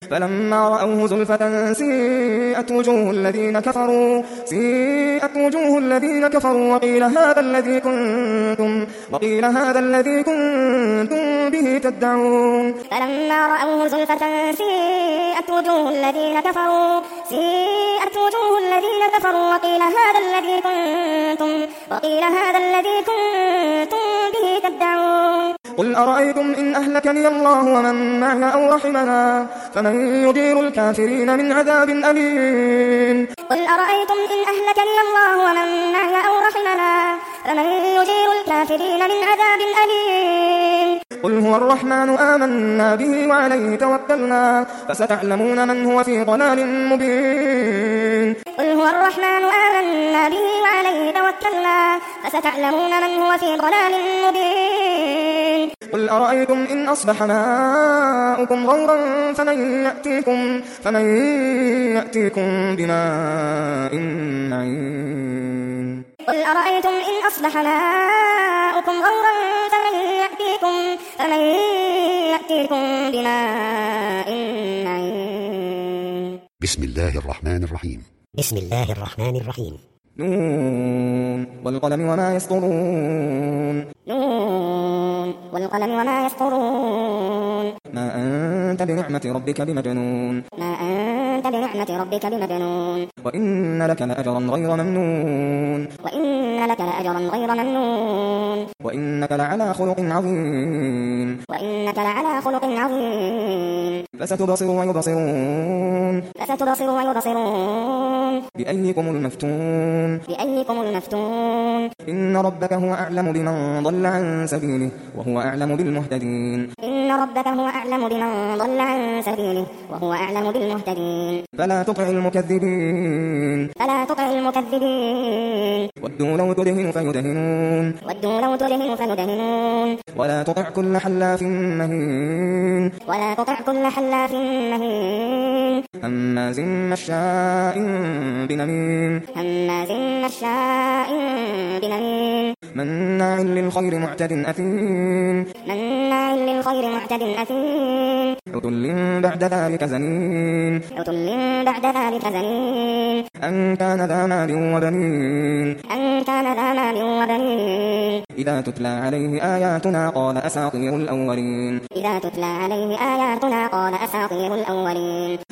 فلما رأوه زلفة سيئت وجوه الذين كفروا وقيل هذا الذي كنتم به تدعون. فلما رأوه زلفة سيئت وجوه الذين كفروا وقيل هذا الذي كنتم به تدعون. قل أرأيتم إن أهلكني الله ومن معي أو رحمنا فمن يجير الكافرين من عذاب أليم. قل أرأيتم إن أهلكني الله ومن معي أو رحمنا فمن يجير الكافرين من عذاب أليم. قل هو الرحمن آمنا به وعليه توكلنا فستعلمون من هو في ضلال مبين. قل هو الرحمن آمنا به وعليه توكلنا فستعلمون من هو في ضلال مبين. قل أرأيتم إن أصبح ماؤكم غورا فمن يأتيكم بماء معين. قل أرأيتم إن أصبح ماؤكم غورا فمن يأتيكم بماء معين. بسم الله الرحمن الرحيم. بسم الله الرحمن الرحيم. نون والقلم وما يسطرون. نون والقلم وما يسطرون. ما أنت بنعمة ربك بمجنون. ما أنت بنعمة ربك بمجنون. وإن لك لأجرا غير ممنون. وإن لك لأجرا غير ممنون. وإنك لعلى خلق عظيم. وإنك لعلى خلق عظيم. فستبصر ويبصرون. فستبصر ويبصرون. بأيكم المفتون. بأيكم المفتون. إن ربك هو أعلم بمن ضل عن سبيله وهو أعلم بالمهتدين. إن ربك هو أعلم بمن ضل عن سبيله وهو أعلم بالمهتدين. فلا تطع المكذبين. فلا تطع المكذبين. ودوا لو تدهن فيدهنون. ودوا لو تدهن فيدهنون. ولا تطع كل حلاف مهين. ولا تطع كل حلاف مهين. هماز مشاء بنميم. هماز مشاء بنميم. مناع للخير معتد أثيم. مناع للخير معتد أثيم. عتل بعد ذلك زنيم. عتل بعد ذلك زنيم. أن كان ذا مال وبنين. أن كان ذا مال وبنين. إذا تتلى عليه آياتنا قال أساطير الأولين. إذا تتلى عليه آياتنا قال أساطير الأولين.